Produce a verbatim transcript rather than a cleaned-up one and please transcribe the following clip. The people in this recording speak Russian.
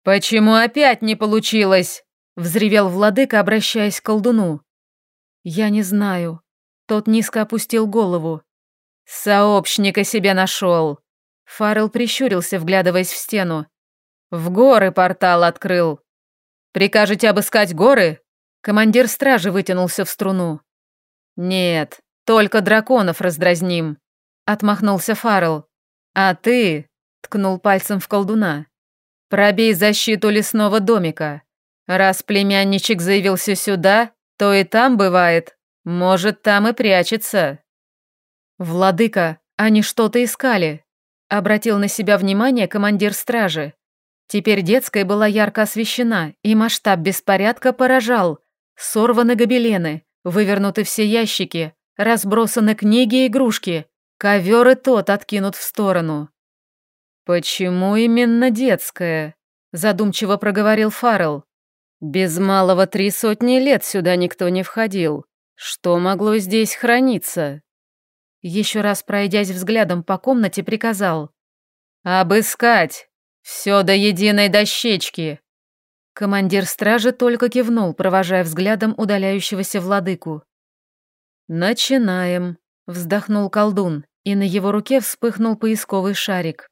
«Почему опять не получилось?» — взревел владыка, обращаясь к колдуну. «Я не знаю». Тот низко опустил голову. «Сообщника себе нашел!» Фаррелл прищурился, вглядываясь в стену. «В горы портал открыл. Прикажете обыскать горы?» Командир стражи вытянулся в струну. «Нет, только драконов раздразним», — отмахнулся Фаррелл. «А ты...» — ткнул пальцем в колдуна. «Пробей защиту лесного домика. Раз племянничек заявился сюда, то и там бывает. Может, там и прячется». «Владыка, они что-то искали», — обратил на себя внимание командир стражи. Теперь детская была ярко освещена, и масштаб беспорядка поражал. Сорваны гобелены, вывернуты все ящики, разбросаны книги и игрушки, ковер и тот откинут в сторону. «Почему именно детская?» — задумчиво проговорил Фаррелл. «Без малого три сотни лет сюда никто не входил. Что могло здесь храниться?» Еще раз пройдясь взглядом по комнате, приказал. «Обыскать! Все до единой дощечки!» Командир стражи только кивнул, провожая взглядом удаляющегося владыку. «Начинаем», — вздохнул колдун, и на его руке вспыхнул поисковый шарик.